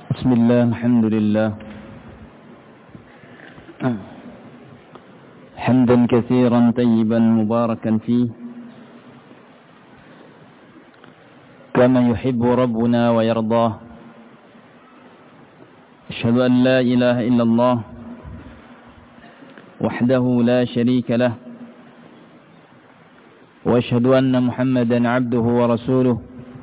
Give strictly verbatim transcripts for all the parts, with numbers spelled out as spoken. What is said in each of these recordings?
بسم الله الحمد لله حمدا كثيرا طيبا مباركا فيه كما يحب ربنا ويرضاه. أشهد أن لا إله إلا الله وحده لا شريك له، وأشهد أن محمدا عبده ورسوله.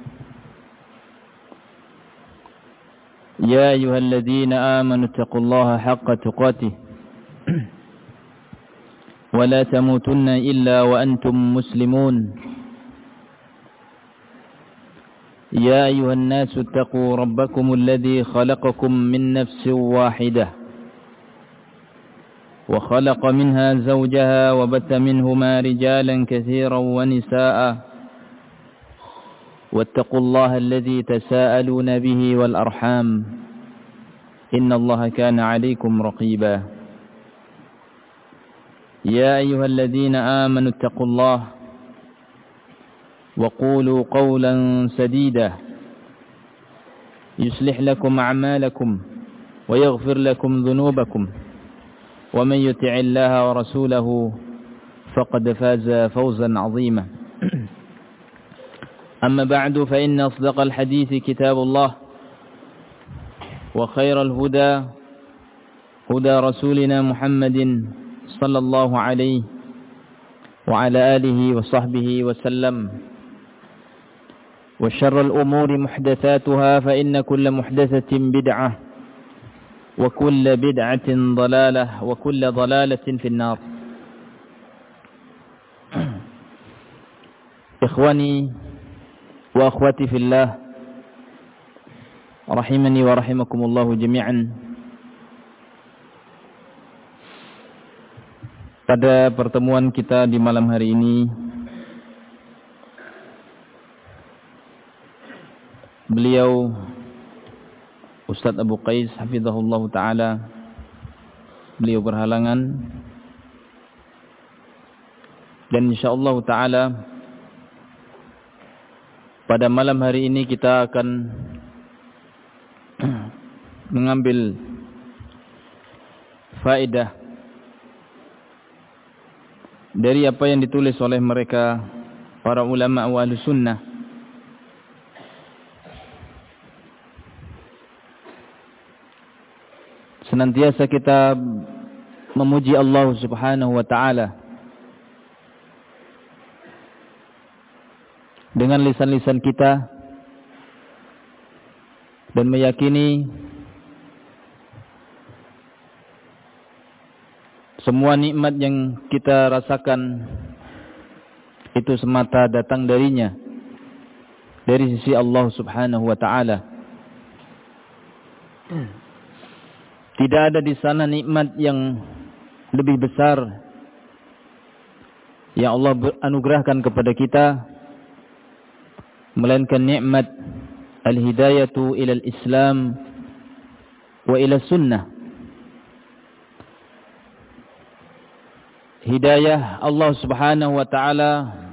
يا أيها الذين آمنوا اتقوا الله حق تقاته ولا تموتن إلا وأنتم مسلمون. يا أيها الناس اتقوا ربكم الذي خلقكم من نفس واحدة وخلق منها زوجها وبث منهما رجالا كثيرا ونساء، واتقوا الله الذي تساءلون به والأرحام إن الله كان عليكم رقيبا. يا أيها الذين آمنوا اتقوا الله وقولوا قولا سديدا يصلح لكم أعمالكم ويغفر لكم ذنوبكم، ومن يطع الله ورسوله فقد فاز فوزا عظيما. أما بعد، فإن أصدق الحديث كتاب الله، وخير الهدى هدى رسولنا محمد صلى الله عليه وعلى آله وصحبه وسلم. وشر الأمور محدثاتها، فإن كل محدثة بدعة وكل بدعة ضلالة وكل ضلالة في النار. إخواني wa akhwati fillah rahimani wa rahimakumullahu jami'an. Pada pertemuan kita di malam hari ini, beliau Ustadz Abu Qais hafizahullah ta'ala, beliau berhalangan, dan insyaallah ta'ala pada malam hari ini kita akan mengambil faedah dari apa yang ditulis oleh mereka para ulama wa ahli sunnah. Senantiasa kita memuji Allah Subhanahu wa ta'ala dengan lisan-lisan kita, dan meyakini semua nikmat yang kita rasakan itu semata datang darinya, dari sisi Allah Subhanahu wa ta'ala. Tidak ada di sana nikmat yang lebih besar yang Allah anugerahkan kepada kita melainkan nikmat al-hidayatu ila al-islam wa ila sunnah. Hidayah Allah Subhanahu wa ta'ala,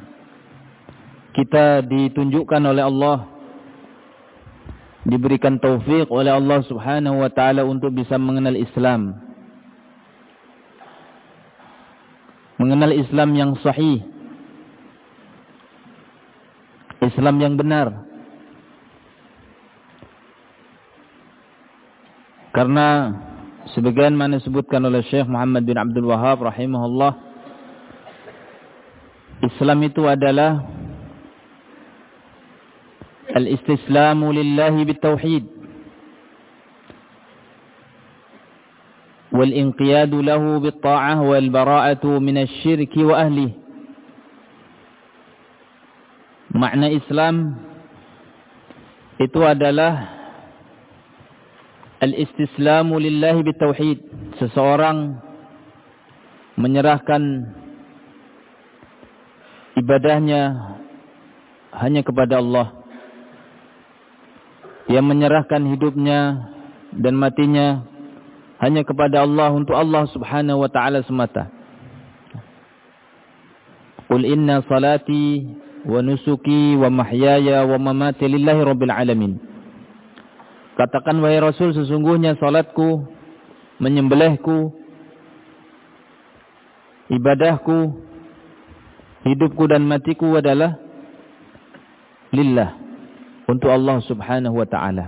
kita ditunjukkan oleh Allah, diberikan taufik oleh Allah Subhanahu wa ta'ala untuk bisa mengenal Islam, mengenal Islam yang sahih, Islam yang benar. Karena sebagaimana disebutkan oleh Syekh Muhammad bin Abdul Wahhab rahimahullah, Islam itu adalah al-istislamu lillahi bitauhid wal inqiyadu lahu bitta'ah wal bara'atu minasyirki wa ahlihi. Makna Islam itu adalah al-istislamu lillahi bitauhid. Seseorang menyerahkan ibadahnya hanya kepada Allah. Dia menyerahkan hidupnya dan matinya hanya kepada Allah, untuk Allah Subhanahu wa ta'ala semata. Qul inna salati wa nusuki wa mahyaya wa mamati lillahi rabbil alamin. Katakan, wahai Rasul, sesungguhnya salatku, menyembelihku, ibadahku, hidupku dan matiku adalah lillah, untuk Allah subhanahu wa ta'ala.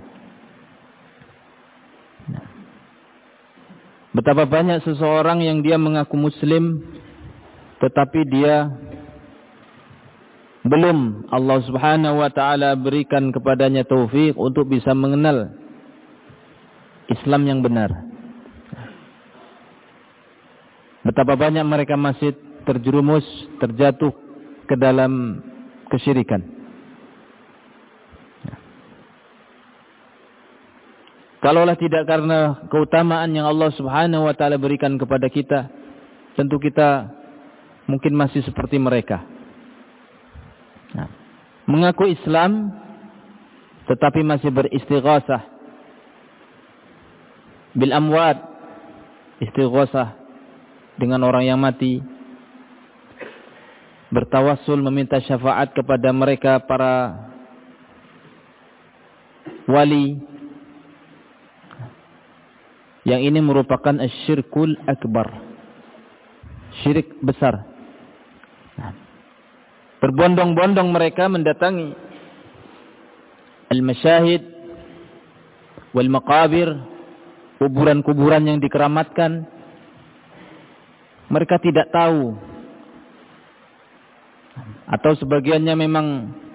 Betapa banyak seseorang yang dia mengaku muslim, tetapi dia belum Allah subhanahu wa ta'ala berikan kepadanya taufik untuk bisa mengenal Islam yang benar. Betapa banyak mereka masih terjerumus, terjatuh ke dalam kesyirikan. Kalaulah tidak karena keutamaan yang Allah subhanahu wa ta'ala berikan kepada kita, tentu kita mungkin masih seperti mereka. Nah, mengaku Islam tetapi masih beristighasah bil amwat, istighasah dengan orang yang mati, bertawassul meminta syafaat kepada mereka para wali. Yang ini merupakan asyirkul akbar, syirik besar. Berbondong-bondong mereka mendatangi al-masyahid wal maqabir, kuburan-kuburan yang dikeramatkan. Mereka tidak tahu, atau sebagiannya memang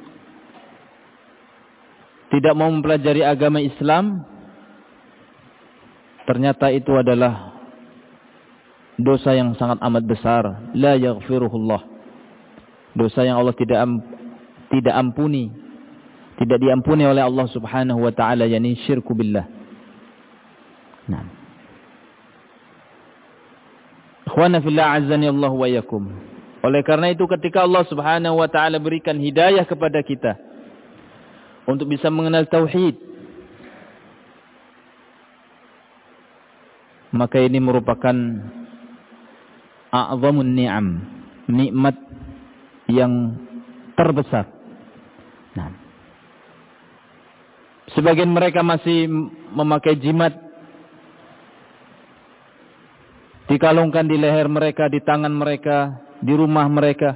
tidak mau mempelajari agama Islam. Ternyata itu adalah dosa yang sangat amat besar, la yaghfiruhullah. Dosa yang Allah tidak am, tidak ampuni, tidak diampuni oleh Allah subhanahu wa ta'ala, yakni syirku billah. Nah, ikhwana fillah azani Allah wa yakum. Oleh karena itu, ketika Allah subhanahu wa ta'ala berikan hidayah kepada kita untuk bisa mengenal tauhid, maka ini merupakan a'zamun ni'am, nikmat yang terbesar. Nah, sebagian mereka masih memakai jimat, dikalungkan di leher mereka, di tangan mereka, di rumah mereka.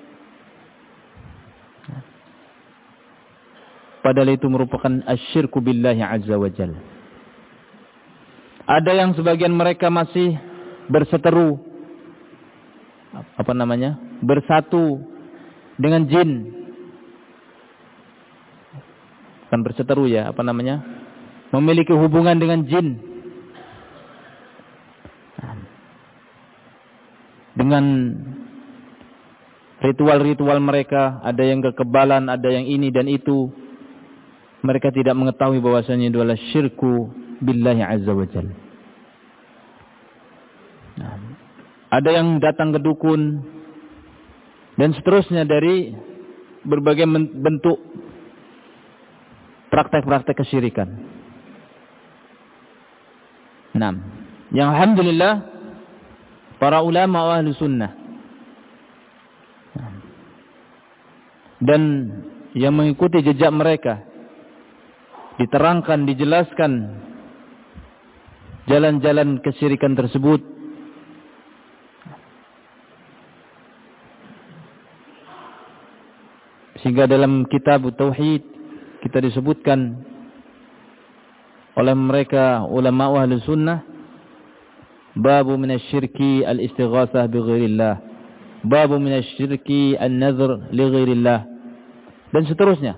Padahal itu merupakan asyirku billahi azza wa jalla. Ada yang sebagian mereka masih berseteru, apa namanya, bersatu dengan jin. Bukan berseteru ya, apa namanya, memiliki hubungan dengan jin. Dengan ritual-ritual mereka, ada yang kekebalan, ada yang ini dan itu. Mereka tidak mengetahui bahwasanya itu adalah syirku billahi azza wa jalla. Nah, ada yang datang ke dukun dan seterusnya dari berbagai bentuk praktek-praktek kesyirikan. Nah, yang alhamdulillah para ulama wa ahli sunnah dan yang mengikuti jejak mereka, diterangkan, dijelaskan jalan-jalan kesyirikan tersebut. Sehingga dalam kitab Tauhid kita disebutkan oleh mereka ulama ahli sunnah, babu minasyirki al-istighatsah bi ghairillah, babu minasyirki an-nadhr li ghairillah, dan seterusnya.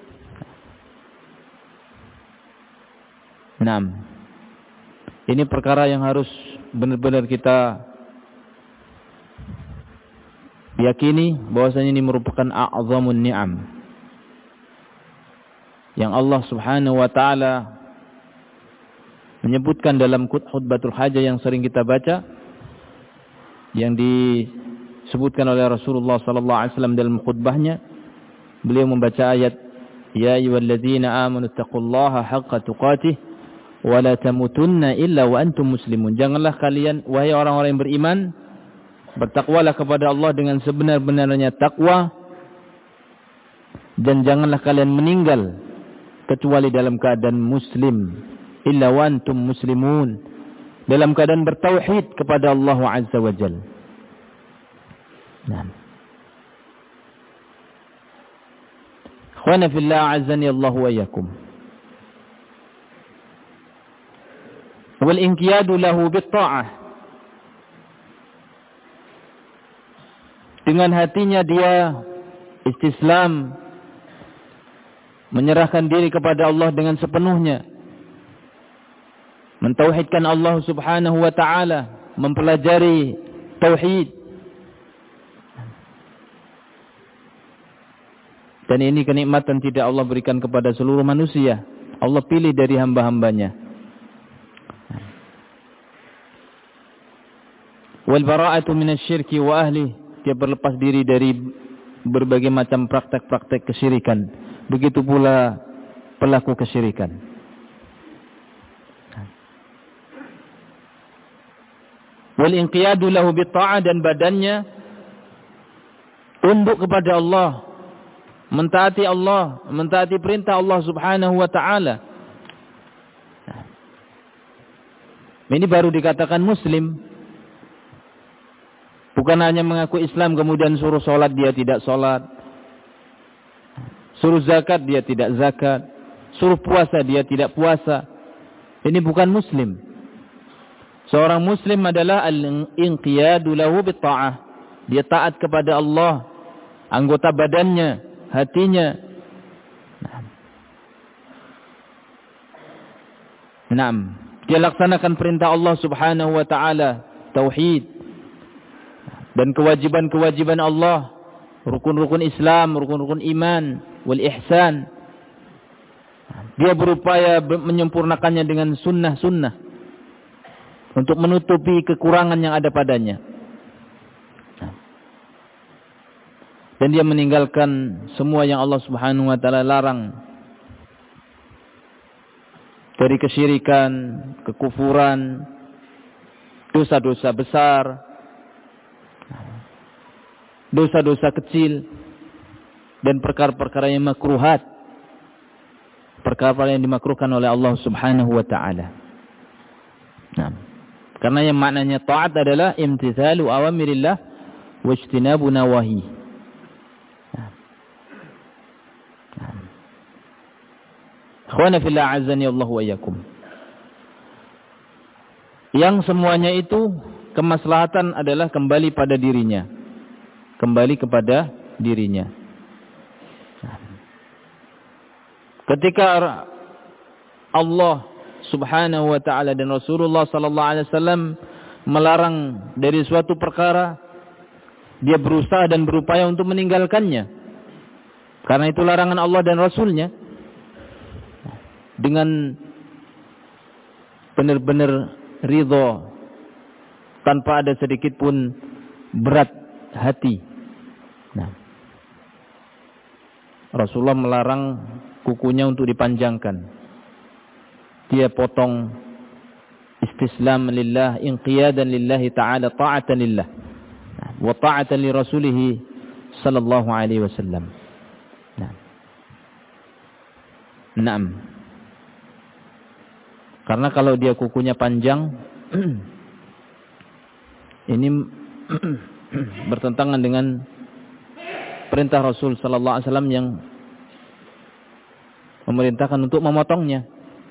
Naam. Ini perkara yang harus benar-benar kita yakini bahwasanya ini merupakan a'zamun ni'am yang Allah subhanahu wa ta'ala menyebutkan dalam khutbatul hajah yang sering kita baca, yang disebutkan oleh Rasulullah sallallahu alaihi wasallam dalam khutbahnya. Beliau membaca ayat, ya ayyuhalladzina amanu taqullaha haqqa tuqatih wa la tamutunna illa wa antum muslimun. Janganlah kalian, wahai orang-orang yang beriman, bertakwalah kepada Allah dengan sebenar-benarnya takwa, dan janganlah kalian meninggal kecuali dalam keadaan muslim. Illa wa antum muslimun. Dalam keadaan bertauhid kepada Allah Azza wa Jalla. Nah. Ikhwana fillah azani Allah wa iyyakum. Wal inqiyadu lahu bit-ta'ah. Dengan hatinya dia istislam, menyerahkan diri kepada Allah dengan sepenuhnya, mentauhidkan Allah Subhanahu wa taala, mempelajari tauhid. Dan ini kenikmatan tidak Allah berikan kepada seluruh manusia. Allah pilih dari hamba-hambanya. Wal bara'atu minasyirki wa ahli. Dia berlepas diri dari berbagai macam praktek-praktek kesyirikan. Begitu pula pelaku kesyirikan. Wal inqiyadu lahu bitta'ah, dan badannya tunduk kepada Allah, mentaati Allah, mentaati perintah Allah Subhanahu wa taala. Ini baru dikatakan muslim. Bukan hanya mengaku Islam kemudian suruh sholat dia tidak sholat, suruh zakat dia tidak zakat, suruh puasa dia tidak puasa. Ini bukan muslim. Seorang muslim adalah al-inqiyadu lahu bitta'ah. Dia taat kepada Allah, anggota badannya, hatinya. Naam, dia laksanakan perintah Allah Subhanahu wa taala, tauhid. Dan kewajiban-kewajiban Allah, rukun-rukun Islam, rukun-rukun iman, wal ihsan. Dia berupaya menyempurnakannya dengan sunnah-sunnah untuk menutupi kekurangan yang ada padanya. Dan dia meninggalkan semua yang Allah Subhanahu wa taala larang, dari kesyirikan, kekufuran, dosa-dosa besar, dosa-dosa kecil, dan perkara-perkara yang makruhat, perkara-perkara yang dimakruhkan oleh Allah Subhanahu wa taala. Nah, karena yang maknanya taat adalah imtithalu awamirillah wa ijtinabu nawahi. Ikhwana fillah azani Allah wa iyyakum. Yang semuanya itu kemaslahatan adalah kembali pada dirinya, kembali kepada dirinya. Ketika Allah Subhanahu wa taala dan Rasulullah sallallahu alaihi wasallam melarang dari suatu perkara, dia berusaha dan berupaya untuk meninggalkannya. Karena itu larangan Allah dan Rasulnya. Dengan benar-benar ridho, tanpa ada sedikit pun berat hati. Nah, Rasulullah melarang kukunya untuk dipanjangkan. Dia potong, istislam lillah, inqiyadan lillahi ta'ala, ta'atan lillah, wa ta'atan li rasulih sallallahu alaihi wasallam. Nah. Naam. Karena kalau dia kukunya panjang, ini bertentangan dengan perintah Rasul sallallahu alaihi wasallam yang memerintahkan untuk memotongnya.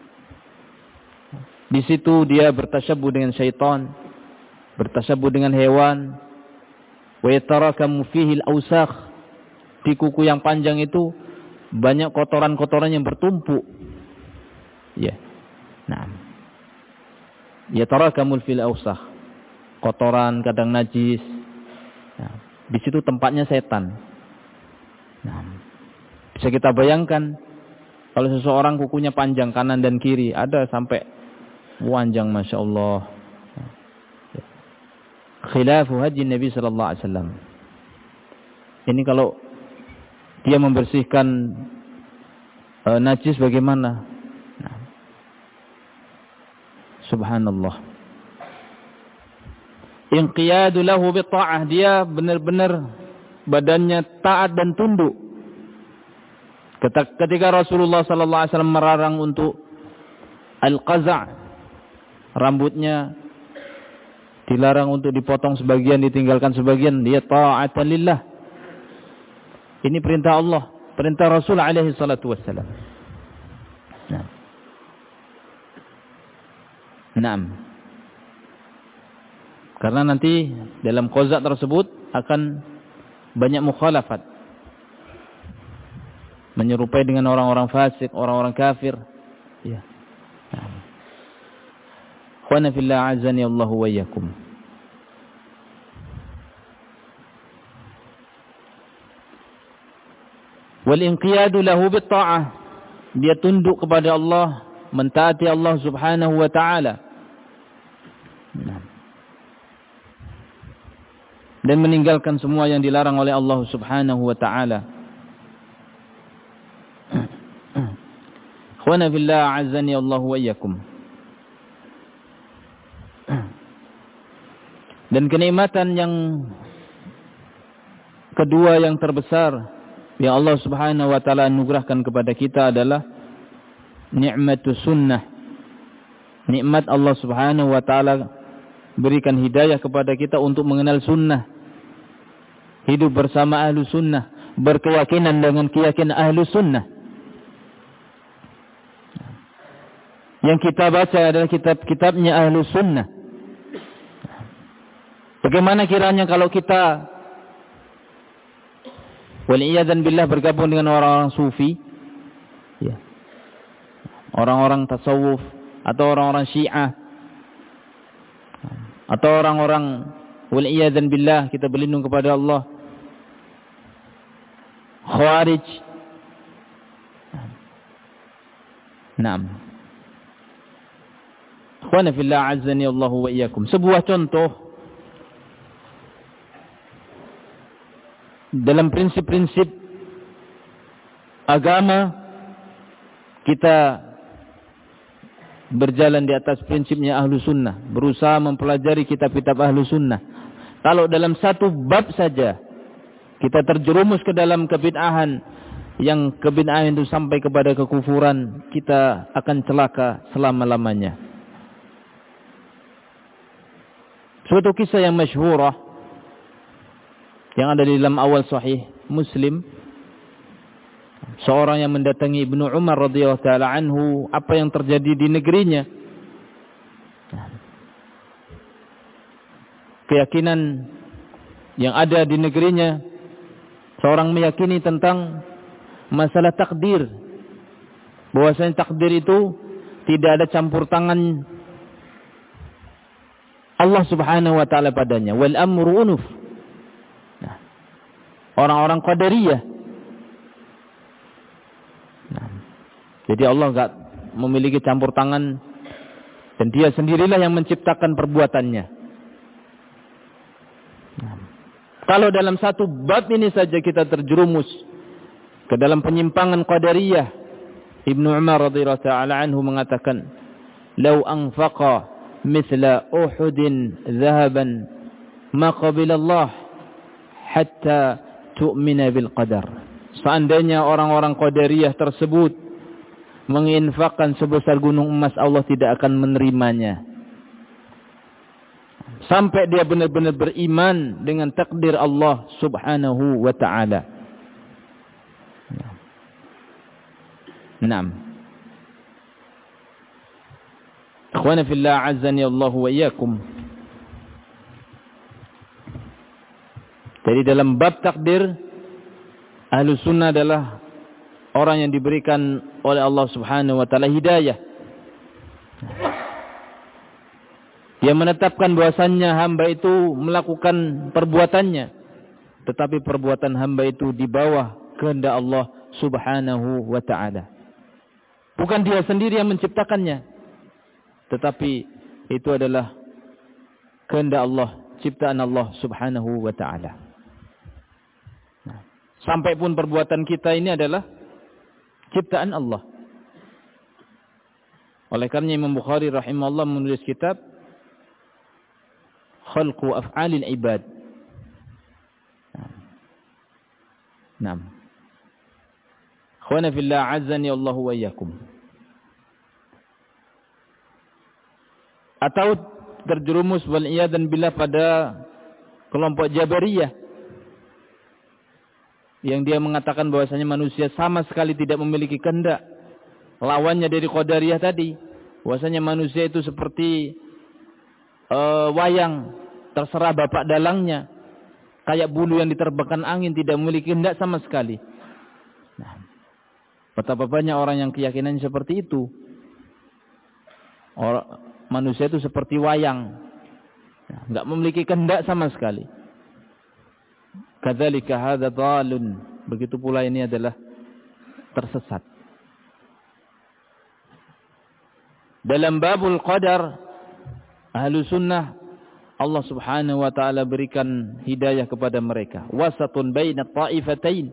Di situ dia bertasyabuh dengan syaitan, bertasyabuh dengan hewan. Wa yatarakamu fihi al-awsakh. Di kuku yang panjang itu banyak kotoran-kotoran yang bertumpuk. Ya. Nah. Yatarakamul fil awsakh. Kotoran, kadang najis. Nah, di situ tempatnya setan. Nah, bisa kita bayangkan kalau seseorang kukunya panjang kanan dan kiri, ada sampai panjang, masya Allah. Khilafu haji Nabi sallallahu alaihi wasallam. Ini kalau dia membersihkan uh, najis bagaimana? Nah. Subhanallah. Inqiyadu lahu bitta'ah, dia benar-benar badannya taat dan tunduk Ketika Rasulullah sallallahu alaihi wasallam melarang untuk al-qaza', rambutnya dilarang untuk dipotong sebagian, ditinggalkan sebagian, dia ta'atan lillah. Ini perintah Allah, perintah Rasul alaihi salatu wassalam. Nah. Naam. Karena nanti dalam qaza' tersebut akan banyak mukhalafat. Menyerupai dengan orang-orang fasik, orang-orang kafir. Ya. Khwana fillah azani Allahu wa iyyakum. Wal inqiyadu lahu bit ta'ah. Dia tunduk kepada Allah, mentaati Allah Subhanahu wa taala. Dan meninggalkan semua yang dilarang oleh Allah Subhanahu wa taala. Khwana fillah azani Allahu wa iyyakum. Dan kenikmatan yang kedua yang terbesar yang Allah Subhanahu wa taala anugerahkan kepada kita adalah nikmatus sunnah. Nikmat Allah Subhanahu wa taala berikan hidayah kepada kita untuk mengenal sunnah. Hidup bersama ahlu sunnah, berkeyakinan dengan keyakinan ahlu sunnah. Yang kita baca adalah kitab-kitabnya ahlu sunnah. Bagaimana kiranya kalau kita wal'iyadzan billah bergabung dengan orang-orang sufi, ya, orang-orang tasawuf, atau orang-orang syiah, atau orang-orang wal'iyadzan billah, kita berlindung kepada Allah, khawarij. Naam. Khwana fillah azzani Allahu wa iyyakum. Sebuah contoh dalam prinsip-prinsip agama, kita berjalan di atas prinsipnya ahlu sunnah, berusaha mempelajari kitab-kitab ahlu sunnah. Kalau dalam satu bab saja kita terjerumus ke dalam kebid'ahan, yang kebid'ahan itu sampai kepada kekufuran, kita akan celaka selama-lamanya. Suatu kisah yang masyhurah yang ada di dalam awal sahih Muslim, seorang yang mendatangi Ibnu Umar radhiyallahu taala anhu, apa yang terjadi di negerinya. Keyakinan yang ada di negerinya, seorang meyakini tentang masalah takdir, bahwasanya takdir itu tidak ada campur tangan Allah Subhanahu wa taala padanya. Wal amru unuf. Orang-orang Qadariyah. Nah, jadi Allah enggak memiliki campur tangan, dan dia sendirilah yang menciptakan perbuatannya. Nah, kalau dalam satu bab ini saja kita terjerumus ke dalam penyimpangan Qadariyah, Ibnu Umar radhiyallahu ta'ala anhu mengatakan, "Lau anfaqa mithla Uhudin dhahaban ma qabila Allah hatta tu'mina bil qadar." Seandainya orang-orang Qadariyah tersebut menginfakkan sebesar gunung emas, Allah tidak akan menerimanya sampai dia benar-benar beriman dengan takdir Allah Subhanahu wa ta'ala. Naam. Akhwana fillah azzani Allah wa iyyakum. Jadi dalam bab takdir, ahlu sunnah adalah orang yang diberikan oleh Allah Subhanahu wa ta'ala hidayah, yang menetapkan bahwasannya hamba itu melakukan perbuatannya, tetapi perbuatan hamba itu di bawah kehendak Allah Subhanahu wa ta'ala. Bukan dia sendiri yang menciptakannya, tetapi itu adalah kehendak Allah, ciptaan Allah Subhanahu wa ta'ala. Sampai pun perbuatan kita ini adalah ciptaan Allah. Oleh karena Imam Bukhari rahimahullah menulis kitab Khalqu Af'alil Ibad. Naam. Ikhwana fillah azzani Allah wa iyyakum. Atau terjerumus wal iyadan billah pada kelompok Jabariyah yang dia mengatakan bahwasanya manusia sama sekali tidak memiliki kehendak. Lawannya dari Qadariyah tadi, bahwasanya manusia itu seperti uh, wayang, terserah bapak dalangnya, kayak bulu yang diterbangkan angin, tidak memiliki kehendak sama sekali. Nah, betapa banyak orang yang keyakinannya seperti itu. Orang, manusia itu seperti wayang, enggak memiliki kehendak sama sekali. Kadzalika hadza dhalun, begitu pula ini adalah tersesat. Dalam babul qadar, ahlu sunnah Allah subhanahu wa ta'ala berikan hidayah kepada mereka. Wasatun baina ta'ifatain.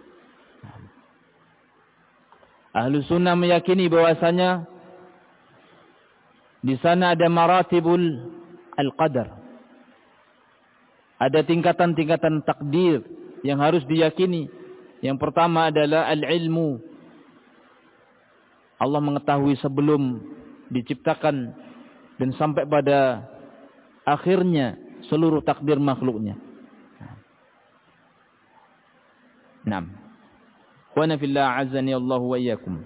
Ahlu sunnah meyakini bahwasanya di sana ada maratibul al-qadar. Ada tingkatan-tingkatan takdir yang harus diyakini. Yang pertama adalah al-ilmu. Allah mengetahui sebelum diciptakan dan sampai pada akhirnya seluruh takdir makhluknya. Naam. Wa ana fillah azzani Allah wa iyyakum.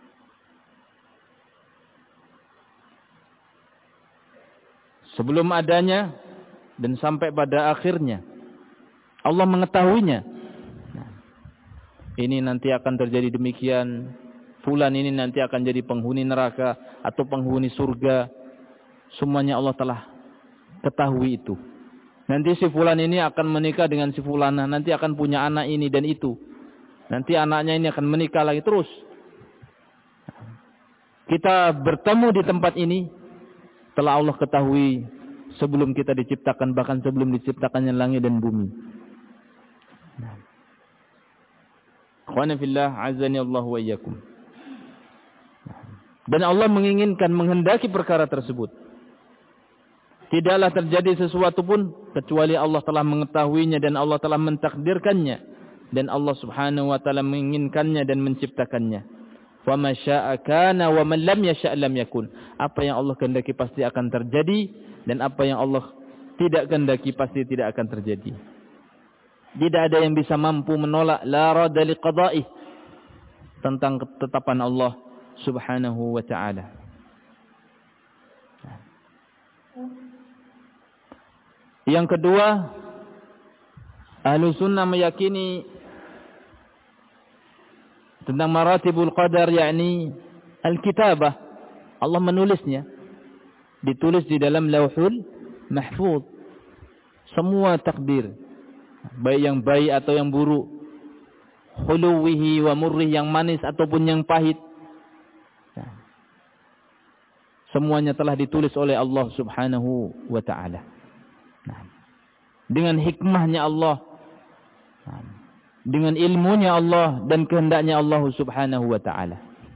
Sebelum adanya dan sampai pada akhirnya Allah mengetahuinya. Nah, ini nanti akan terjadi demikian. Fulan ini nanti akan jadi penghuni neraka atau penghuni surga. Semuanya Allah telah ketahui itu. Nanti si fulan ini akan menikah dengan si fulana, nanti akan punya anak ini dan itu. Nanti anaknya ini akan menikah lagi terus. Kita bertemu di tempat ini telah Allah ketahui sebelum kita diciptakan, bahkan sebelum diciptakannya langit dan bumi. Ikhwana fillah azani Allah wa iyyakum. Dan Allah menginginkan, menghendaki perkara tersebut. Tidaklah terjadi sesuatu pun kecuali Allah telah mengetahuinya dan Allah telah mentakdirkannya. Dan Allah subhanahu wa ta'ala menginginkannya dan menciptakannya. Wa ma syaa kana wa man lam yasha' lam yakun. Apa yang Allah kehendaki pasti akan terjadi, dan apa yang Allah tidak kehendaki pasti tidak akan terjadi. Tidak ada yang bisa mampu menolak la radda li qada'ih, tentang ketetapan Allah subhanahu wa ta'ala. Yang kedua, ahlu sunnah meyakini tentang maratibul qadar, yakni al-kitabah. Allah menulisnya, ditulis di dalam lauhul mahfuz. Semua takdir, baik yang baik atau yang buruk, khuluwihi wa murrih, yang manis ataupun yang pahit, semuanya telah ditulis oleh Allah subhanahu wa ta'ala. Dengan hikmahnya Allah, dengan ilmunya Allah dan kehendaknya Allah subhanahu wa ta'ala.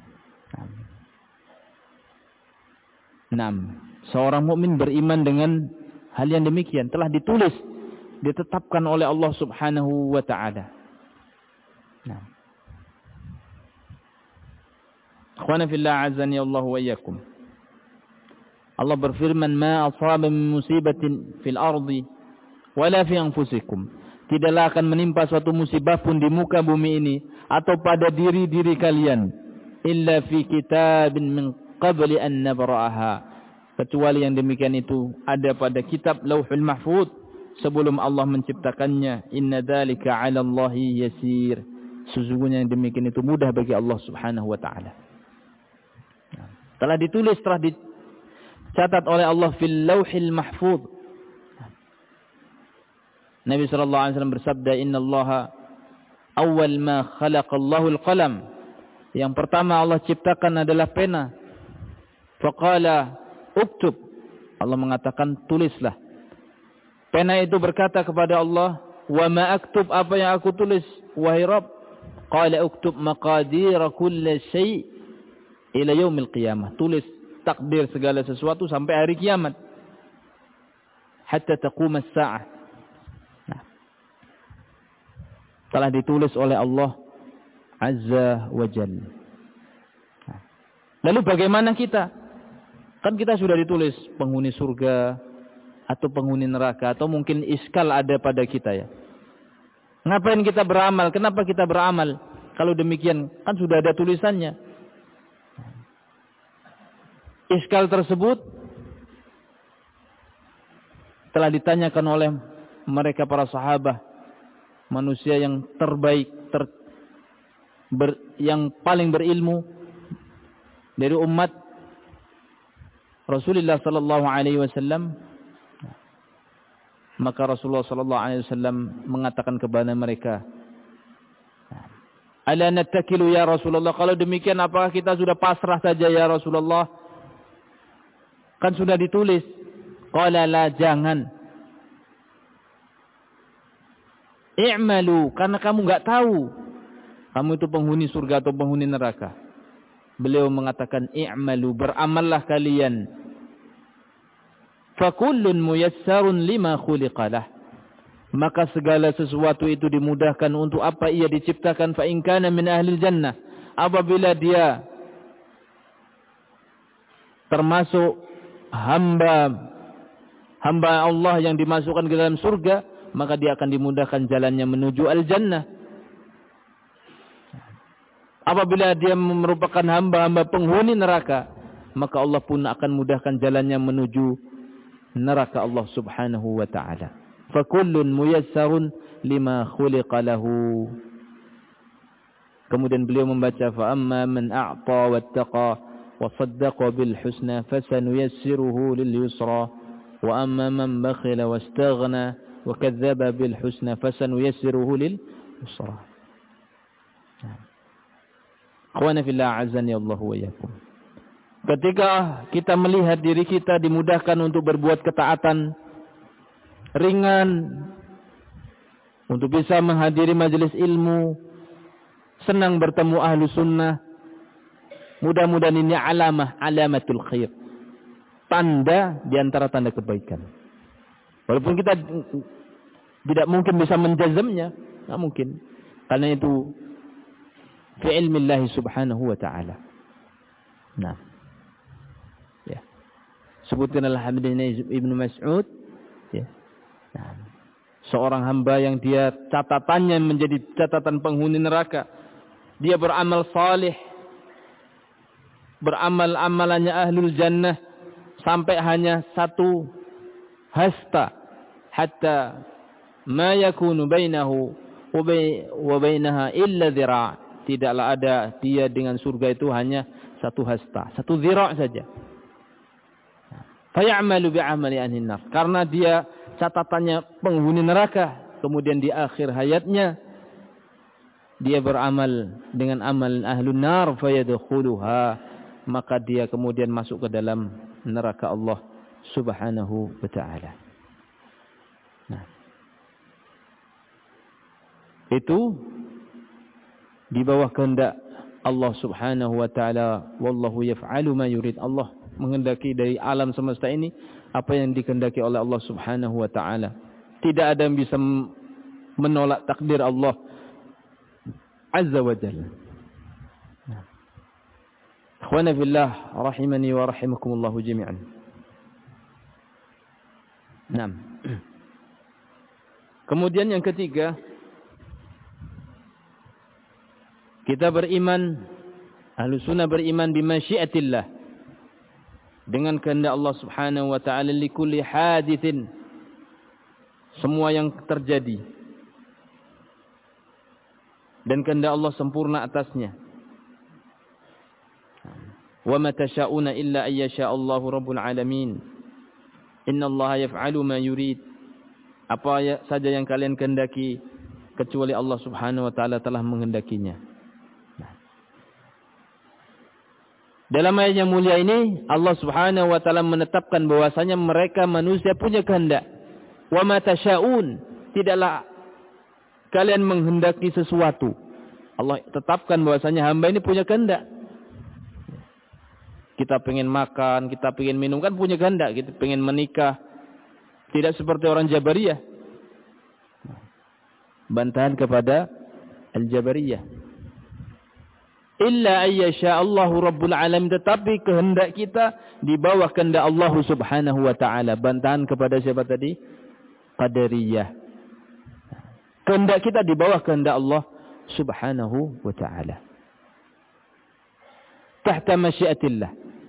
Naam, seorang mukmin beriman dengan hal yang demikian, telah ditulis, ditetapkan oleh Allah subhanahu wa ta'ala. Naam. Ikhwana fillah azani Allah wa iyyakum. Allah berfirman, ma asaba min musibatin fil ardi wala fi anfusikum. Tidaklah akan menimpa suatu musibah pun di muka bumi ini atau pada diri-diri kalian, illa fi kitabin min qabli an nabra'aha, kecuali yang demikian itu ada pada kitab Lauhul Mahfuz sebelum Allah menciptakannya. Inna dzalika 'ala Allahi yasir. Sesungguhnya yang demikian itu mudah bagi Allah subhanahu wa ta'ala. Telah ditulis, telah dicatat oleh Allah fil Lauhil Mahfuz. Nabi sallallahu alaihi wasallam bersabda, innallaha awwal ma khalaqallahu al-qalam. Yang pertama Allah ciptakan adalah pena. Faqala uktub. Allah mengatakan tulislah. Pena itu berkata kepada Allah, wa ma aktub, apa yang aku tulis wahai Rabb? Qala uktub maqadir kulli syai' ila yaumil qiyamah. Tulis takdir segala sesuatu sampai hari kiamat. Hatta taqum as-sa'ah. Telah ditulis oleh Allah azza wa jalla. Lalu bagaimana kita? Kan kita sudah ditulis penghuni surga atau penghuni neraka, atau mungkin iskal ada pada kita ya. Ngapain kita beramal? Kenapa kita beramal? Kalau demikian kan sudah ada tulisannya. Iskal tersebut telah ditanyakan oleh mereka para sahabat, manusia yang terbaik, ter, ber, yang paling berilmu dari umat Rasulullah sallallahu alaihi wasallam. Maka Rasulullah sallallahu alaihi wasallam mengatakan kepada mereka, "Ala nattakilu ya Rasulullah?" Kalau demikian apakah kita sudah pasrah saja ya Rasulullah? Kan sudah ditulis. Qala la, jangan. I'malu, karena kamu enggak tahu kamu itu penghuni surga atau penghuni neraka. Beliau mengatakan i'malu, beramallah kalian. Fakullun muyassarun lima khuliqalah. Maka segala sesuatu itu dimudahkan untuk apa ia diciptakan. Fa in kana min ahlil jannah, apabila dia termasuk hamba hamba Allah yang dimasukkan ke dalam surga, maka dia akan dimudahkan jalannya menuju al-jannah. Apabila dia merupakan hamba-hamba penghuni neraka, maka Allah pun akan mudahkan jalannya menuju neraka Allah subhanahu wa ta'ala. Fakullun muyassarun lima khuliqa lahu. Kemudian beliau membaca, فَأَمَّا مَنْ أَعْطَى وَاتَّقَى وَصَدَّقَ بِالْحُسْنَى فَسَنُيَسِّرُهُ لِلْيُسْرَى وَأَمَّا مَنْ بَخِلَ وَاسْتَغْنَى وَكَذَّبَ بِالْحُسْنَى فَسَنُيَسِّرُهُ لِلْيُسْرَى. Akhwana fillah azani Allah wa iyyakum. Ketika kita melihat diri kita dimudahkan untuk berbuat ketaatan ringan, untuk bisa menghadiri majelis ilmu, senang bertemu ahlu sunnah, mudah-mudahan ini alamah, alamatul khair, tanda di antara tanda kebaikan. Walaupun kita tidak mungkin bisa menjazamnya, tidak mungkin, karena itu fi ilmillahi subhanahu wa ta'ala. Nah, ya. Sebutkan alhamdulillah Ibnu Mas'ud, ya. Nah, seorang hamba yang dia catatannya menjadi catatan penghuni neraka. Dia beramal salih, beramal amalannya ahlul jannah, sampai hanya satu hasta, hatta ma yakunu bainahu wa bainaha illa dhira'. Tidaklah ada dia dengan surga itu hanya satu hasta, satu zira' saja. Fayamalu bi'amali ahli nar. Karena dia catatannya penghuni neraka, kemudian di akhir hayatnya dia beramal dengan amal ahlun nar, fayadkhuluha, maka dia kemudian masuk ke dalam neraka Allah subhanahu wa ta'ala. Nah, itu di bawah kehendak Allah subhanahu wa ta'ala. Wallahu yaf'alu ma yurid. Allah menghendaki dari alam semesta ini apa yang dikehendaki oleh Allah subhanahu wa ta'ala. Tidak ada yang bisa menolak takdir Allah azza wa jalla. Akhwana fillah rahimani wa rahimakumullahu jami'an. Naam. Kemudian yang ketiga, kita beriman, ahlu sunnah beriman bimasyiatillah, dengan kehendak Allah subhanahu wa ta'ala, likulli hadithin, semua yang terjadi, dan kehendak Allah sempurna atasnya. Wa ma tasha'una illa ayyasha Allahu rabbul alamin. Inna Allah yaf'alu ma yurid. Apa saja yang kalian kehendaki, kecuali Allah subhanahu wa ta'ala telah menghendakinya. Dalam ayat yang mulia ini Allah subhanahu wa ta'ala menetapkan bahwasanya mereka manusia punya kehendak. Wa ma tasha'un, tidaklah kalian menghendaki sesuatu. Allah tetapkan bahwasanya hamba ini punya kehendak. Kita pengen makan, kita pengen minum, kan punya kehendak. Kita pengen menikah. Tidak seperti orang Jabariyah. Bantahan kepada Al-Jabariyah. Illa ayyasha Allahu Rabbul Alamin, tetapi kehendak kita di bawah kehendak Allah Subhanahu wa taala. Bantahan kepada siapa tadi? Qadariyah. Kehendak kita di bawah kehendak Allah Subhanahu wa taala. Tahta masyiatillah.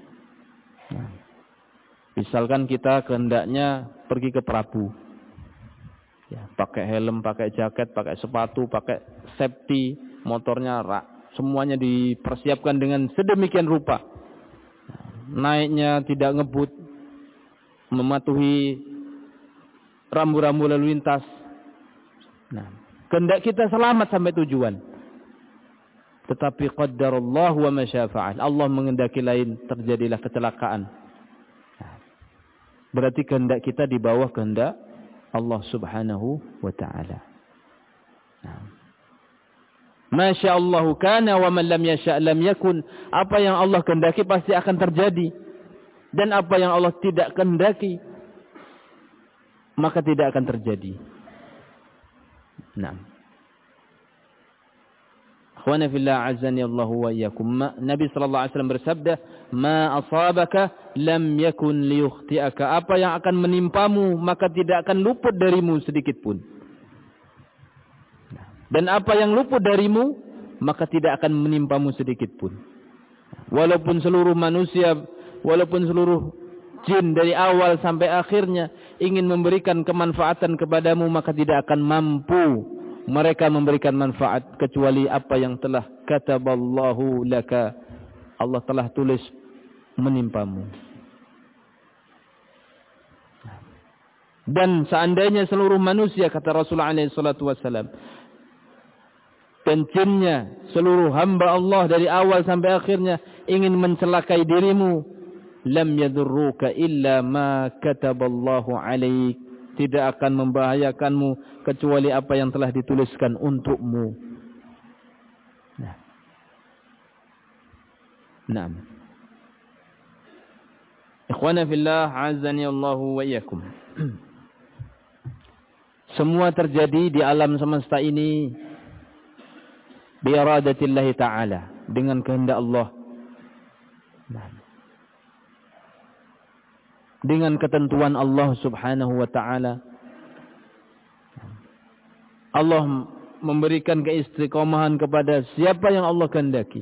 Misalkan kita kehendaknya pergi ke Prabu. Ya, pakai helm, pakai jaket, pakai sepatu, pakai safety, motornya rak. Semuanya dipersiapkan dengan sedemikian rupa. Naiknya tidak ngebut, mematuhi rambu-rambu lalu lintas. Nah, kehendak kita selamat sampai tujuan. Tetapi qaddarallahu wa ma syaa fa'al. Allah mengendaki lain, terjadilah kecelakaan. Nah, berarti kehendak kita di bawah kehendak Allah Subhanahu wa taala. Nah, Masya Allahu kana wa man lam yasha' lam yakun. Apa yang Allah kehendaki pasti akan terjadi. Dan apa yang Allah tidak kehendaki, maka tidak akan terjadi. Nah. Akhwana fillah azani Allah wa iyyakum. Nabi sallallahu alaihi wasallam bersabda, "Ma asabaka lam yakun liyukhti'aka." Apa yang akan menimpamu maka tidak akan luput darimu sedikit pun. Dan apa yang luput darimu, maka tidak akan menimpamu sedikit pun. Walaupun seluruh manusia, walaupun seluruh jin dari awal sampai akhirnya ingin memberikan kemanfaatan kepadamu, maka tidak akan mampu mereka memberikan manfaat kecuali apa yang telah kataballahu laka, Allah telah tulis menimpamu. Dan seandainya seluruh manusia, kata Rasulullah alaihi salatu wassalam, dan jinnya, seluruh hamba Allah dari awal sampai akhirnya ingin mencelakai dirimu, lam yadurruka illa ma kataballahu alaik, tidak akan membahayakanmu kecuali apa yang telah dituliskan untukmu. Nah. Naam. Ikhwana fillah, azani Allah wa iyyakum. Semua terjadi di alam semesta ini biiradatillahi ta'ala, dengan kehendak Allah. Dengan ketentuan Allah Subhanahu wa ta'ala. Allah memberikan keistiqomahan kepada siapa yang Allah kehendaki.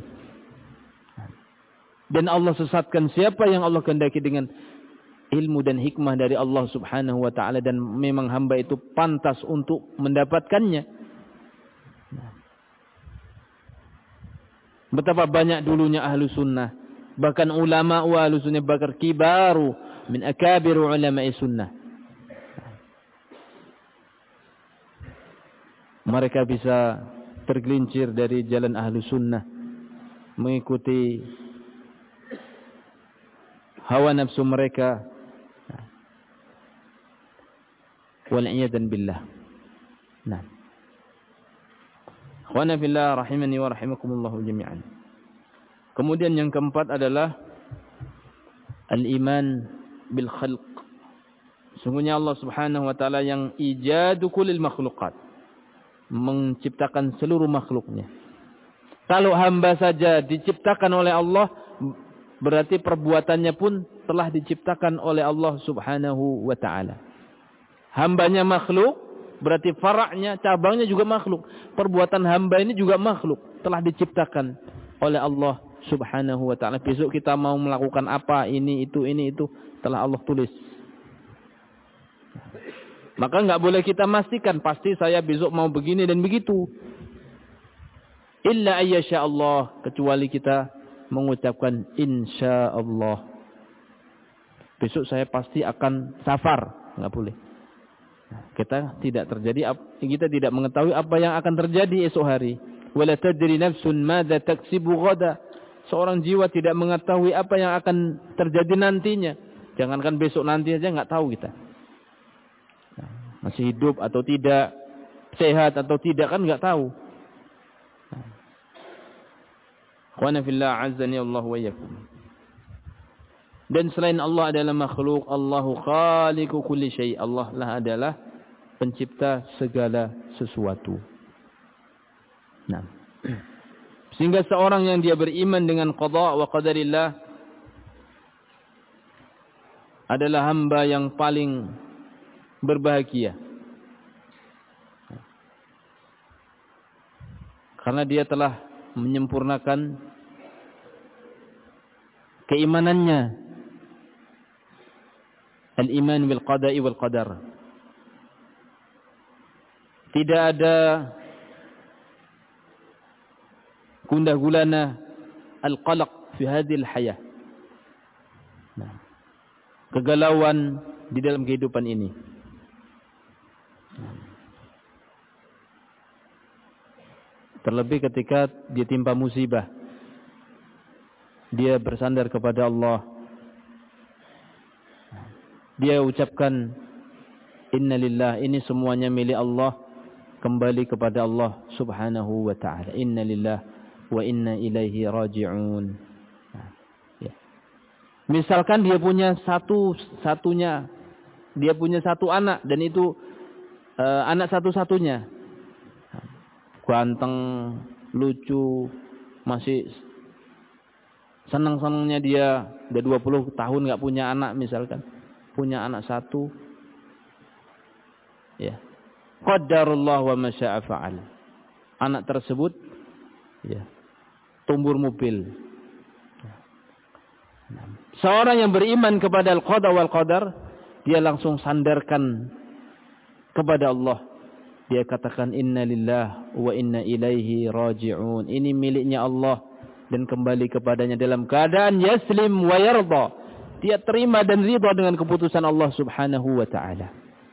Dan Allah sesatkan siapa yang Allah kehendaki dengan ilmu dan hikmah dari Allah Subhanahu wa ta'ala. Dan memang hamba itu pantas untuk mendapatkannya. Betapa banyak dulunya ahlu sunnah. Bahkan ulama wa ahlu sunnah bakar kibaru min akabiru ulama'i sunnah. Mereka bisa tergelincir dari jalan ahlu sunnah, mengikuti hawa nafsu mereka. Wal'iyadan billah. Nah. Akhwana fillah rahimani wa rahimakumullahu jami'an. Kemudian yang keempat adalah al-iman bil khalq. Sungguhnya Allah Subhanahu wa taala yang ijadu kulil makhluqat, menciptakan seluruh makhluknya. Kalau hamba saja diciptakan oleh Allah, berarti perbuatannya pun telah diciptakan oleh Allah Subhanahu wa taala. Hambanya makhluk, berarti faraknya, cabangnya juga makhluk. Perbuatan hamba ini juga makhluk, telah diciptakan oleh Allah Subhanahu wa ta'ala. Besok kita mau melakukan apa, ini, itu, ini, itu, telah Allah tulis. Maka nggak boleh kita pastikan, pasti saya besok mau begini dan begitu. Illa ayyasha Allah, kecuali kita mengucapkan insya Allah. Besok saya pasti akan safar, nggak boleh. Kita tidak terjadi, kita tidak mengetahui apa yang akan terjadi esok hari. Wala tadri nafsun madza taksibu ghada. Seorang jiwa tidak mengetahui apa yang akan terjadi nantinya. Jangankan besok, nanti aja nggak tahu kita. Masih hidup atau tidak, sehat atau tidak, kan nggak tahu. Khwana fillah azzani Allah wa iyyakum. Dan selain Allah adalah makhluk, Allahu khaliqu kulli syai'. Allah lah adalah pencipta segala sesuatu. Nah, Sehingga seorang yang dia beriman dengan qada wa qadarillah adalah hamba yang paling berbahagia. Karena dia telah menyempurnakan keimanannya, al-iman bil qada'i wal qadar. Tidak ada gundah gulana al-qalaq fi hadhil hayah. Nah, kegalauan di dalam kehidupan ini. Terlebih ketika dia timpa musibah, dia bersandar kepada Allah. Dia ucapkan inna lillah, ini semuanya milik Allah, kembali kepada Allah subhanahu wa ta'ala. Inna lillah wa inna ilaihi raji'un. Nah, ya. Misalkan dia punya satu satunya, dia punya satu anak dan itu uh, anak satu-satunya, ganteng, lucu, masih senang-senangnya dia udah dua puluh tahun nggak punya anak, misalkan punya anak satu, ya, qadarullah wa ma syaa fa'al. Anak tersebut, ya, tumbur mobil. Seorang yang beriman kepada al-qada wal qadar, dia langsung sandarkan kepada Allah. Dia katakan inna lillah wa inna ilaihi raji'un. Ini miliknya Allah dan kembali kepadanya dalam keadaan yaslim wa yarda. Dia terima dan ridha dengan keputusan Allah subhanahu wa ta'ala.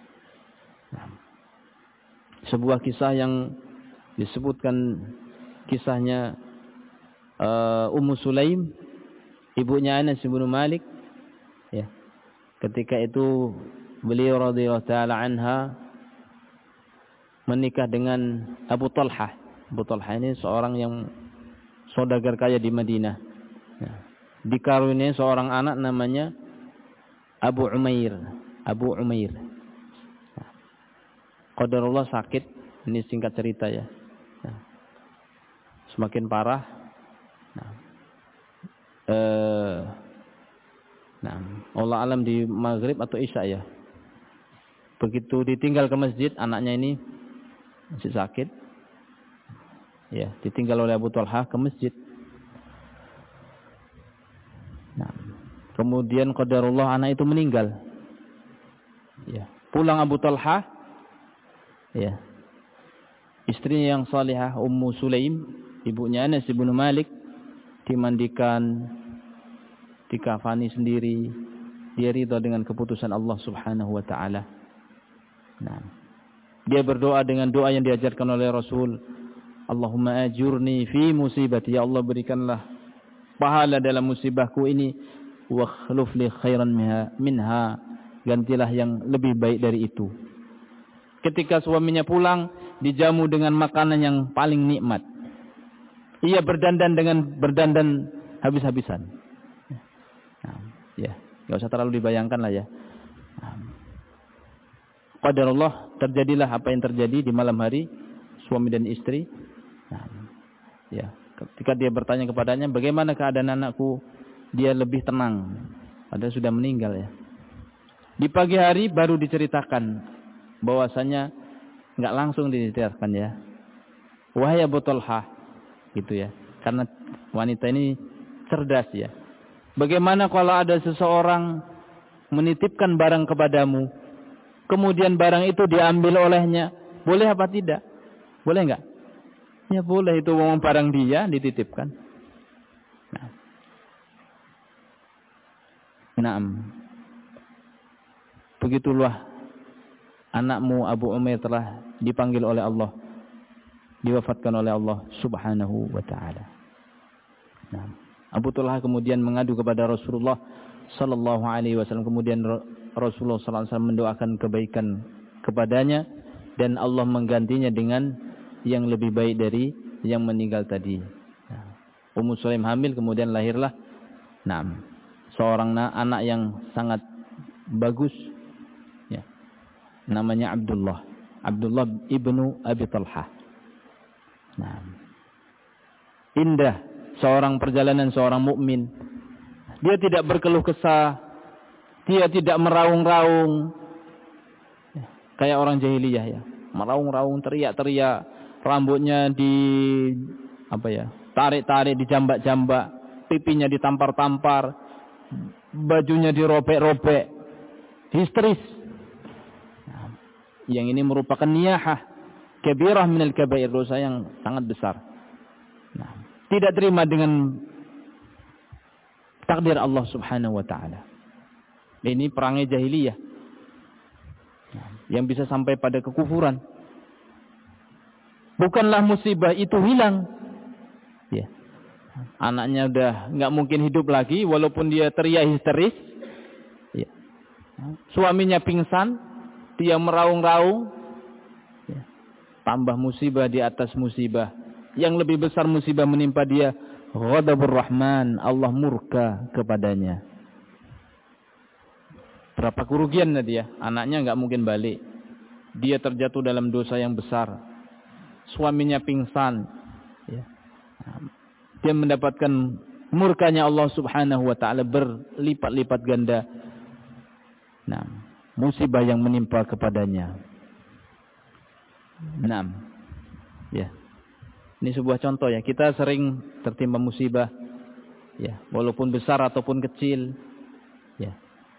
Sebuah kisah yang disebutkan kisahnya uh, Ummu Sulaim, ibunya Anas bin Malik, ya. Ketika itu beliau radhiyallahu taala anha menikah dengan Abu Talhah. Abu Talhah ini seorang yang saudagar kaya di Madinah. Ya. Dikaruniai seorang anak namanya Abu Umair. Abu Umair. Ya. Qadarullah sakit. Ini singkat cerita ya. Ya. Semakin parah. Nah. Eh, nah, Allah alam di maghrib atau isya ya. Begitu ditinggal ke masjid, anaknya ini masih sakit. Ya, ditinggal oleh Abu Talhah ke masjid. Nah, kemudian qadarullah anak itu meninggal. Ya, pulang Abu Talhah, ya, istrinya yang salihah Ummu Sulaim, ibunya Anas bin Malik, dimandikan, dikafani sendiri, dia ridha dengan keputusan Allah subhanahu wa ta'ala. Nah, dia berdoa dengan doa yang diajarkan oleh Rasul, Allahumma ajurni fi musibati, ya Allah berikanlah pahala dalam musibahku ini, wa khluf li khairan minha, gantilah yang lebih baik dari itu. Ketika suaminya pulang, dijamu dengan makanan yang paling nikmat. Ia berdandan dengan berdandan habis-habisan. Nah, ya, enggak usah terlalu dibayangkan lah ya. Nah, qadarullah, terjadilah apa yang terjadi di malam hari, suami dan istri. Nah, ya, ketika dia bertanya kepadanya, bagaimana keadaan anakku? Dia lebih tenang. Padahal sudah meninggal ya. Di pagi hari baru diceritakan bahwasanya enggak langsung diceritakan ya. Wahai Abu Talhah, gitu ya. Karena wanita ini cerdas ya. Bagaimana kalau ada seseorang menitipkan barang kepadamu, kemudian barang itu diambil olehnya, boleh apa tidak? Boleh enggak? Ya boleh, itu uang barang dia dititipkan. Nah. Naam. Begitulah anakmu Abu Umair telah dipanggil oleh Allah, diwafatkan oleh Allah subhanahu wa ta'ala. Nah, Abu Talhah kemudian mengadu kepada Rasulullah sallallahu alaihi wasallam. Kemudian Rasulullah sallallahu alaihi wasallam mendoakan kebaikan kepadanya dan Allah menggantinya dengan yang lebih baik dari yang meninggal tadi. Nah, Ummu Sulaim hamil, kemudian lahirlah nah, seorang anak yang sangat bagus ya. Namanya Abdullah. Abdullah ibnu Abi Talhah. Nah, indah seorang perjalanan seorang mukmin. Dia tidak berkeluh kesah, dia tidak meraung-raung kayak orang jahiliyah ya. Meraung-raung, teriak-teriak, rambutnya di apa ya? tarik-tarik, dijambak-jambak, pipinya ditampar-tampar, bajunya dirobek-robek, histeris. Nah, yang ini merupakan niyahah, kabirah minal kabair, dosa yang sangat besar. Nah, tidak terima dengan takdir Allah Subhanahu wa taala. Ini perangai jahiliyah. Nah, yang bisa sampai pada kekufuran. Bukanlah musibah itu hilang. Ya. Anaknya udah nggak mungkin hidup lagi walaupun dia teriak histeris. Ya. Suaminya pingsan, dia meraung-raung. Ya. Tambah musibah di atas musibah. Yang lebih besar musibah menimpa dia, ghadabur rahman, Allah murka kepadanya. Berapa kerugian dia? Anaknya nggak mungkin balik. Dia terjatuh dalam dosa yang besar. Suaminya pingsan. Ya. Dia mendapatkan murkanya Allah Subhanahu wa taala berlipat-lipat ganda. Nah, musibah yang menimpa kepadanya. Nah, ya. Ini sebuah contoh ya. Kita sering tertimpa musibah, ya, walaupun besar ataupun kecil. Ya.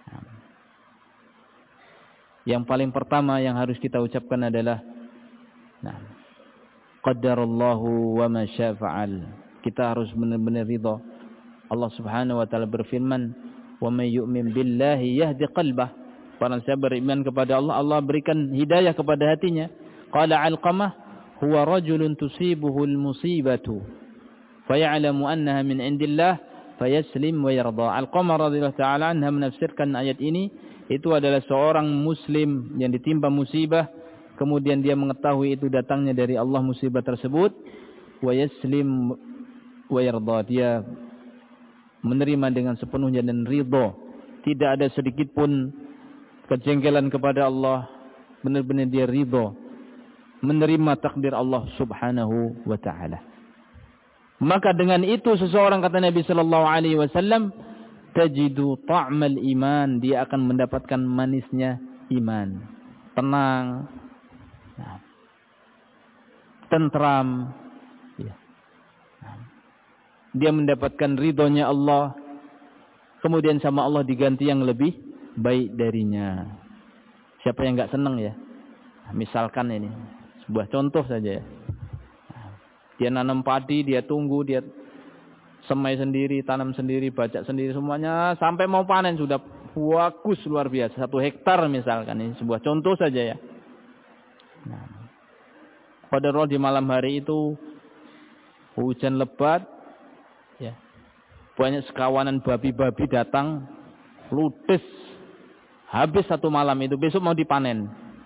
Yang paling pertama yang harus kita ucapkan adalah, nah, qadarallahu wa ma syaa fa'al. Kita harus benar-benar ridha. Allah Subhanahu wa taala berfirman, "Wa may yu'min billahi yahdi qalbah." Barang siapa beriman kepada Allah, Allah berikan hidayah kepada hatinya. Qala Alqamah, "Huwa rajulun tusibuhu al-musibatu, faya'lamu annaha min 'indillah, fayaslim wa yarda." Alqamah radhiyallahu ta'ala anha menafsirkan ayat ini, itu adalah seorang muslim yang ditimpa musibah, kemudian dia mengetahui itu datangnya dari Allah musibah tersebut, wa yaslim wa yarda, dia menerima dengan sepenuhnya dan ridha, tidak ada sedikit pun kejengkelan kepada Allah, benar-benar dia ridha, menerima takdir Allah Subhanahu wa taala. Maka dengan itu seseorang, kata Nabi sallallahu alaihi wasallam, tajidu ta'mal iman, dia akan mendapatkan manisnya iman, tenang, nah, tentram, ya. Nah, dia mendapatkan ridhonya Allah, kemudian sama Allah diganti yang lebih baik darinya. Siapa yang nggak senang ya? Nah, misalkan ini sebuah contoh saja ya. Nah, dia nanam padi, dia tunggu, dia semai sendiri, tanam sendiri, bajak sendiri semuanya, sampai mau panen sudah bagus luar biasa, satu hektar misalkan, ini sebuah contoh saja ya. Nah, pada roh di malam hari itu hujan lebat, ya, banyak sekawanan babi-babi datang, ludes, habis satu malam itu, besok mau dipanen.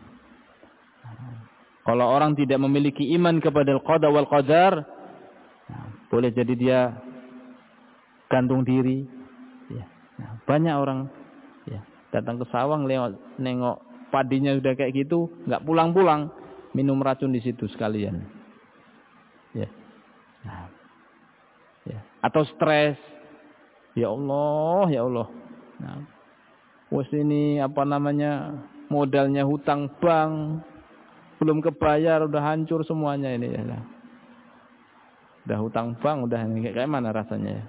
Kalau orang tidak memiliki iman kepada al-qada wal qadar, nah, boleh jadi dia gantung diri, ya. Nah, banyak orang ya datang ke sawah lewat nengok padinya sudah kayak gitu, nggak pulang-pulang, minum racun di situ sekalian, ya. Nah, ya. Atau stres, ya Allah, ya Allah. Nah, wes ini apa namanya, modalnya hutang bank, belum kebayar, udah hancur semuanya ini ya. Nah, udah hutang bank, udah kayak kayak mana rasanya ya.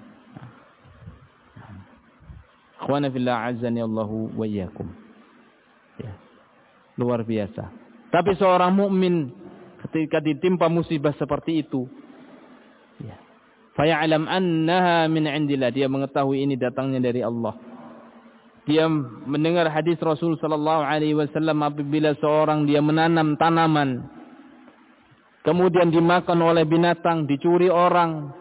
Akhwana fillah azani Allahu wa iyyakum. Ya. Luar biasa. Tapi seorang mukmin ketika ditimpa musibah seperti itu, ya, faya'lam annaha min 'indillah, dia mengetahui ini datangnya dari Allah. Dia mendengar hadis Rasul sallallahu alaihi wasallam, apabila seorang dia menanam tanaman kemudian dimakan oleh binatang, dicuri orang,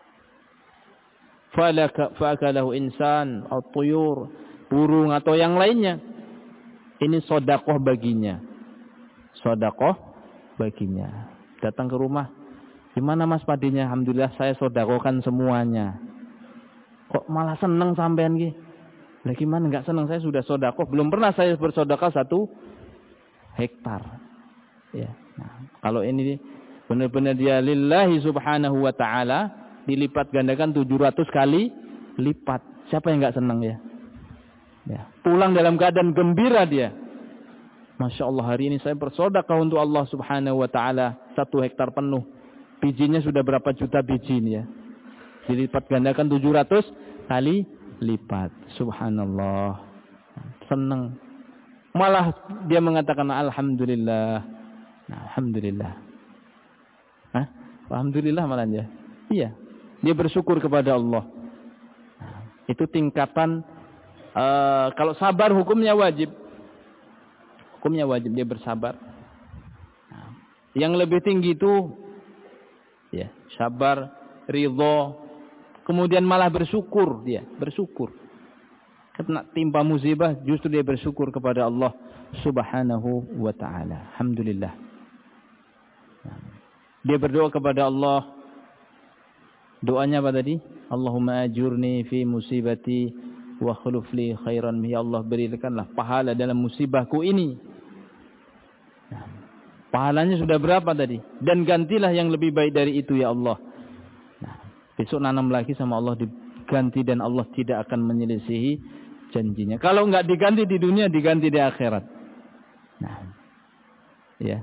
fa'akalahu insan atau tuyur, burung atau yang lainnya, ini sedekah baginya, sedekah baginya. Datang ke rumah, gimana mas padinya? Alhamdulillah saya sedekahkan semuanya. Kok malah seneng sampean ki? Lah gimana enggak seneng, saya sudah sedekah, belum pernah saya bersedekah satu hektar. Ya. Nah, kalau ini Benar-benar dia lillahi subhanahu wa ta'ala, dilipat gandakan tujuh ratus kali lipat. Siapa yang enggak senang ya? Ya, pulang dalam keadaan gembira dia. Masya Allah, hari ini saya bersedekah untuk Allah subhanahu wa ta'ala satu hektar penuh. Bijinya sudah berapa juta biji ini ya. Dilipat gandakan tujuh ratus kali lipat. Subhanallah. Senang. Malah dia mengatakan alhamdulillah. Nah, alhamdulillah. Hah? Alhamdulillah malah dia. Iya. Dia bersyukur kepada Allah. Nah, itu tingkatan uh, kalau sabar hukumnya wajib. Hukumnya wajib dia bersabar. Nah, yang lebih tinggi itu ya, sabar, ridho, kemudian malah bersyukur dia, bersyukur. Kena timpa musibah justru dia bersyukur kepada Allah Subhanahu wa taala. Alhamdulillah. Nah, dia berdoa kepada Allah. Doanya apa tadi? Allahumma ajurni fi musibati wa khuluf li khairan. Ya Allah, berikanlah pahala dalam musibahku ini. Nah, pahalanya sudah berapa tadi? Dan gantilah yang lebih baik dari itu ya Allah. Nah, besok nanam lagi sama Allah diganti dan Allah tidak akan menyelisihi janjinya. Kalau enggak diganti di dunia, diganti di akhirat. Nah, ya.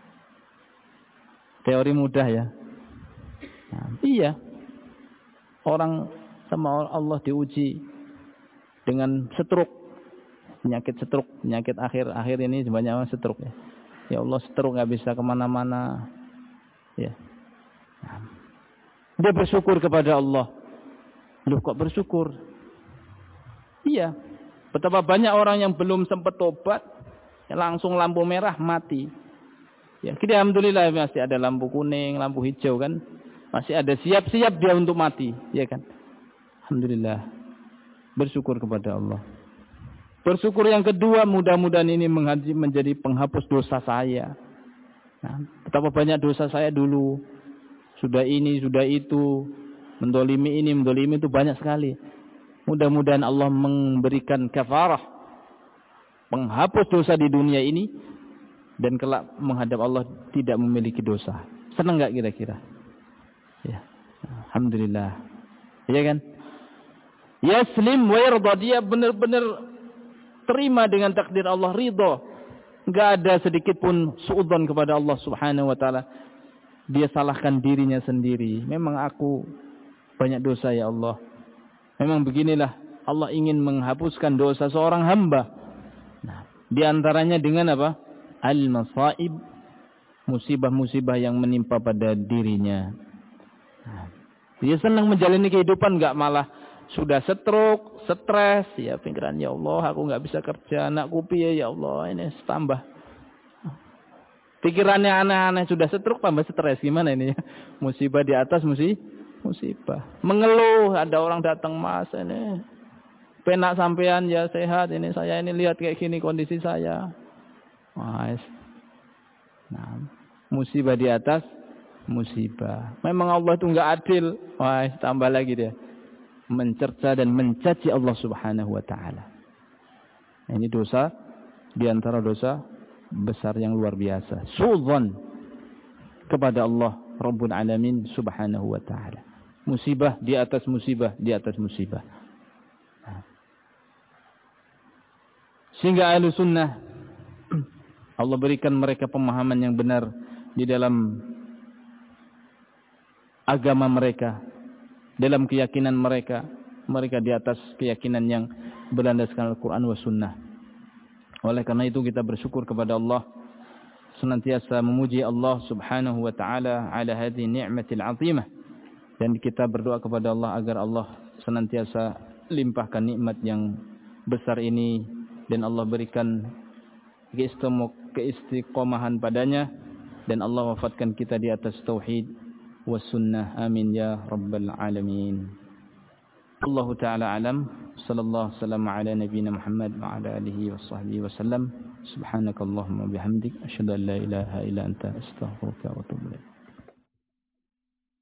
Teori mudah ya. Nah, iya. Orang sama Allah diuji dengan stroke, penyakit stroke, penyakit akhir akhir ini banyak orang stroke ya. Ya Allah, stroke nggak bisa kemana-mana. Ya. Nah, dia bersyukur kepada Allah. Loh, kok bersyukur? Iya. Betapa banyak orang yang belum sempat tobat, ya langsung lampu merah mati. Ya, kita alhamdulillah masih ada lampu kuning, lampu hijau kan. Masih ada siap-siap dia untuk mati, ya kan? Alhamdulillah. Bersyukur kepada Allah. Bersyukur yang kedua, mudah-mudahan ini menjadi penghapus dosa saya. Nah, betapa banyak dosa saya dulu. Sudah ini, sudah itu. Mendolimi ini, mendolimi itu banyak sekali. Mudah-mudahan Allah memberikan kafarah. Penghapus dosa di dunia ini. Dan kelak menghadap Allah tidak memiliki dosa. Senang gak kira-kira? Ya, alhamdulillah. Ya kan? Yaslim wa yarda, dia benar-benar terima dengan takdir Allah, ridha. Enggak ada sedikit pun suudzon kepada Allah Subhanahu wa taala. Dia salahkan dirinya sendiri. Memang aku banyak dosa ya Allah. Memang beginilah Allah ingin menghapuskan dosa seorang hamba. Nah, di antaranya dengan apa? Al-masaib, musibah-musibah yang menimpa pada dirinya. Nah, dia senang menjalani kehidupan, enggak malah sudah stroke, stres, ya pikiran ya Allah, aku enggak bisa kerja, anakku piye ya Allah, ini tambah. Pikirannya aneh-aneh, sudah stroke tambah stres, gimana ini ya? Musibah di atas musibah, musibah. Mengeluh, ada orang datang, Mas, ini penak sampean ya, sehat, ini saya ini lihat kayak gini kondisi saya. Mas. Nah, musibah di atas musibah. Memang Allah itu enggak adil. Wah, tambah lagi dia mencerca dan mencaci Allah Subhanahu wa taala. Ini dosa di antara dosa besar yang luar biasa. Suudzon kepada Allah Rabbul Alamin Subhanahu wa taala. Musibah di atas musibah, di atas musibah. Sehingga ahlu sunnah Allah berikan mereka pemahaman yang benar di dalam agama mereka, dalam keyakinan mereka, mereka di atas keyakinan yang berlandaskan Al-Quran wa Sunnah. Oleh karena itu kita bersyukur kepada Allah, senantiasa memuji Allah Subhanahu wa taala ala hadhihi ni'matil 'azimah, dan kita berdoa kepada Allah agar Allah senantiasa limpahkan nikmat yang besar ini dan Allah berikan keistiqomahan padanya dan Allah wafatkan kita di atas tauhid والسنة آمين يا رب العالمين. الله تعالى أعلم. صلى الله وسلم على نبينا محمد وعلى آله وصحبه وسلم. سبحانك اللهم وبحمدك أشهد أن لا إله إلا أنت أستغفرك وأتوب إليك.